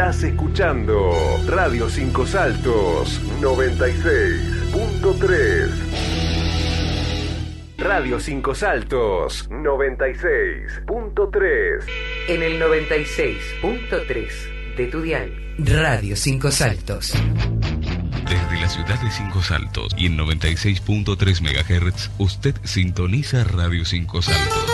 Estás escuchando Radio 5 Saltos 96.3. Radio 5 Saltos 96.3. En el 96.3 de tu dial. Radio 5 Saltos. Desde la ciudad de Cinco Saltos y en 96.3 MHz, usted sintoniza Radio 5 Saltos.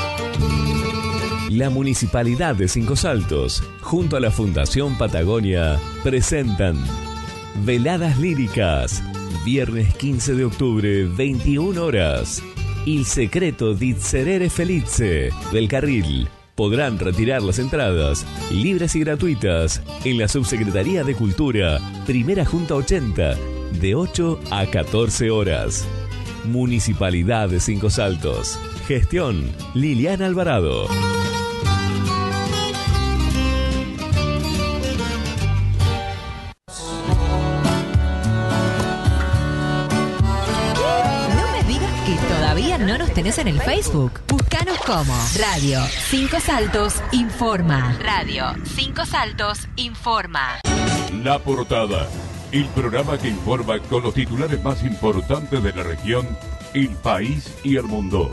La Municipalidad de Cinco Saltos, junto a la Fundación Patagonia, presentan Veladas Líricas, viernes 15 de octubre, 21 horas. Il secreto di Serere Felice, del Carril. Podrán retirar las entradas, libres y gratuitas, en la Subsecretaría de Cultura, Primera Junta 80, de 8 a 14 horas. Municipalidad de Cinco Saltos. Gestión, Liliana Alvarado. ¿No nos tenés en el Facebook? Búscanos como Radio 5 Saltos Informa. Radio 5 Saltos Informa. La Portada, el programa que informa con los titulares más importantes de la región, el país y el mundo.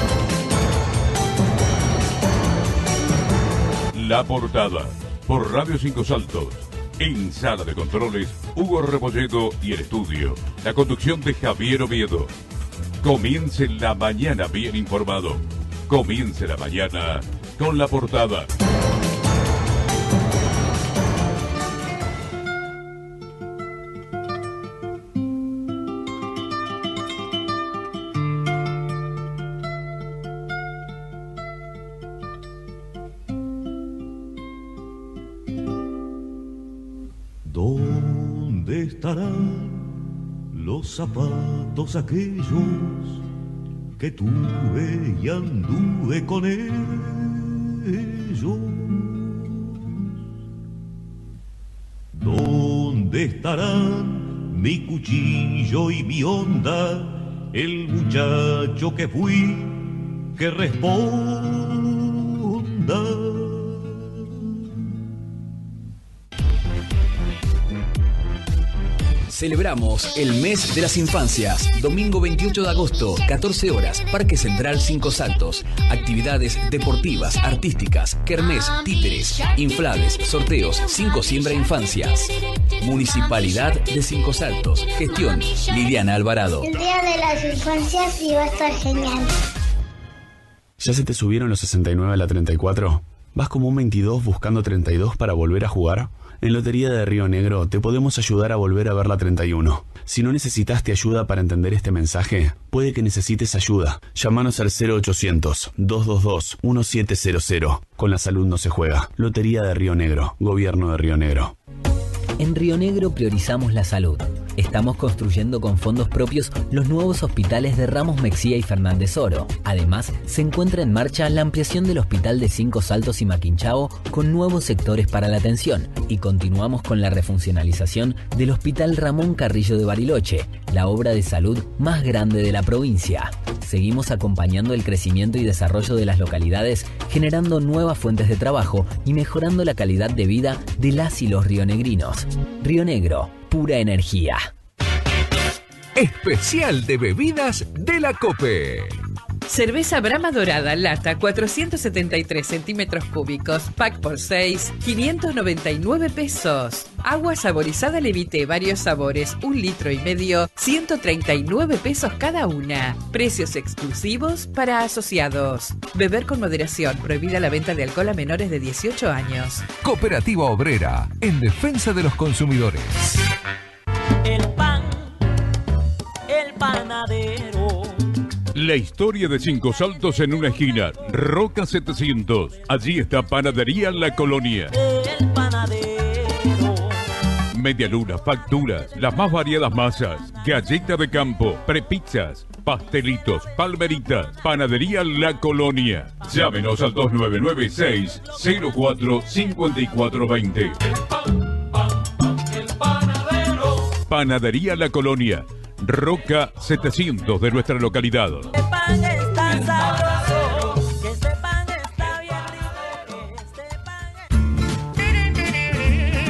La Portada, por Radio 5 Saltos. En sala de controles, Hugo Rebolledo y el estudio. La conducción de Javier Oviedo. Comience la mañana bien informado. Comience la mañana con La Portada. ¿Dónde estarán los zapatos aquellos que tuve y anduve con ellos? ¿Dónde estarán mi cuchillo y mi honda, el muchacho que fui, que responda? Celebramos el mes de las infancias. Domingo 28 de agosto, 14 horas, Parque Central 5 Saltos. Actividades deportivas, artísticas, kermés, títeres, inflables, sorteos. 5 siembra infancias. Municipalidad de Cinco Saltos. Gestión, Liliana Alvarado. El día de las infancias iba a estar genial. ¿Ya se te subieron los 69 a la 34? ¿Vas como un 22 buscando 32 para volver a jugar? En Lotería de Río Negro te podemos ayudar a volver a ver la 31. Si no necesitaste ayuda para entender este mensaje, puede que necesites ayuda. Llámanos al 0800-222-1700. Con la salud no se juega. Lotería de Río Negro. Gobierno de Río Negro. En Río Negro priorizamos la salud. Estamos construyendo con fondos propios los nuevos hospitales de Ramos Mexía y Fernández Oro. Además, se encuentra en marcha la ampliación del hospital de Cinco Saltos y Maquinchao con nuevos sectores para la atención. Y continuamos con la refuncionalización del Hospital Ramón Carrillo de Bariloche, la obra de salud más grande de la provincia. Seguimos acompañando el crecimiento y desarrollo de las localidades, generando nuevas fuentes de trabajo y mejorando la calidad de vida de las y los rionegrinos. Río Negro, pura energía. Especial de bebidas de la COPE. Cerveza Brahma Dorada, lata, 473 centímetros cúbicos, pack por 6, 599 pesos. Agua saborizada Levité, varios sabores, 1,5 litros, 139 pesos cada una. Precios exclusivos para asociados. Beber con moderación, prohibida la venta de alcohol a menores de 18 años. Cooperativa Obrera, en defensa de los consumidores. El pan, el panadero. La historia de Cinco Saltos en una esquina. Roca 700. Allí está Panadería La Colonia. El panadero. Medialunas, facturas, las más variadas masas. Galleta de campo, prepizzas, pastelitos, palmeritas. Panadería La Colonia. Llámenos al 2996-045420. El panadero. Panadería La Colonia. Roca 700 de nuestra localidad. Este pan está sabroso, que este pan está bien rico, que este pan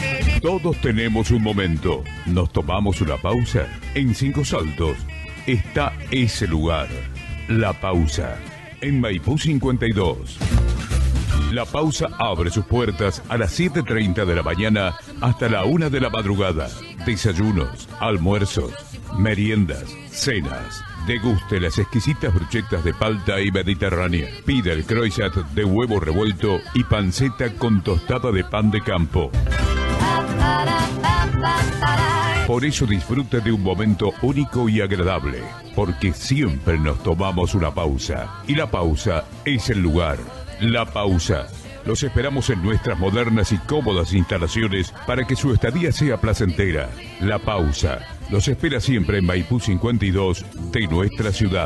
Todos tenemos un momento. ¿Nos tomamos una pausa? En Cinco Saltos está ese lugar. La Pausa. En Maipú 52. La Pausa abre sus puertas a las 7:30 de la mañana hasta la 1 de la madrugada. Desayunos, almuerzos, meriendas, cenas. Deguste las exquisitas brochetas de palta y mediterránea. Pide el croissant de huevo revuelto y panceta con tostada de pan de campo. Por eso disfrute de un momento único y agradable, porque siempre nos tomamos una pausa. Y la pausa es el lugar. La Pausa. Los esperamos en nuestras modernas y cómodas instalaciones para que su estadía sea placentera. La Pausa. Los espera siempre en Maipú 52 de nuestra ciudad.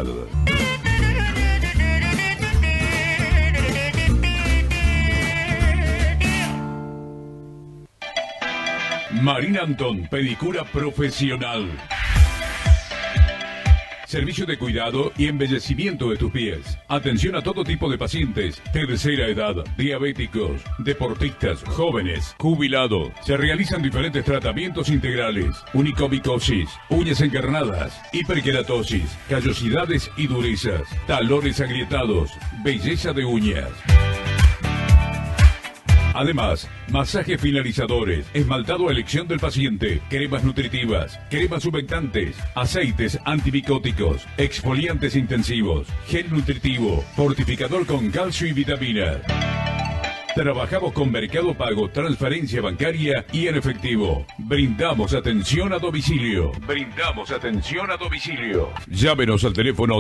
Marina Antón, pedicura profesional. Servicio de cuidado y embellecimiento de tus pies. Atención a todo tipo de pacientes, tercera edad, diabéticos, deportistas, jóvenes, jubilados. Se realizan diferentes tratamientos integrales. Unicomicosis, uñas encarnadas, hiperkeratosis, callosidades y durezas, talones agrietados, belleza de uñas. Además, masajes finalizadores, esmaltado a elección del paciente, cremas nutritivas, cremas humectantes, aceites antimicóticos, exfoliantes intensivos, gel nutritivo, fortificador con calcio y vitaminas. Trabajamos con Mercado Pago, transferencia bancaria y en efectivo. Brindamos atención a domicilio. Llámenos al teléfono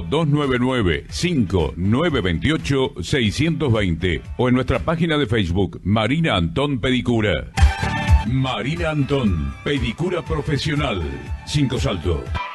299-5928-620 o en nuestra página de Facebook, Marina Antón Pedicura. Marina Antón, pedicura profesional. Cinco Saltos.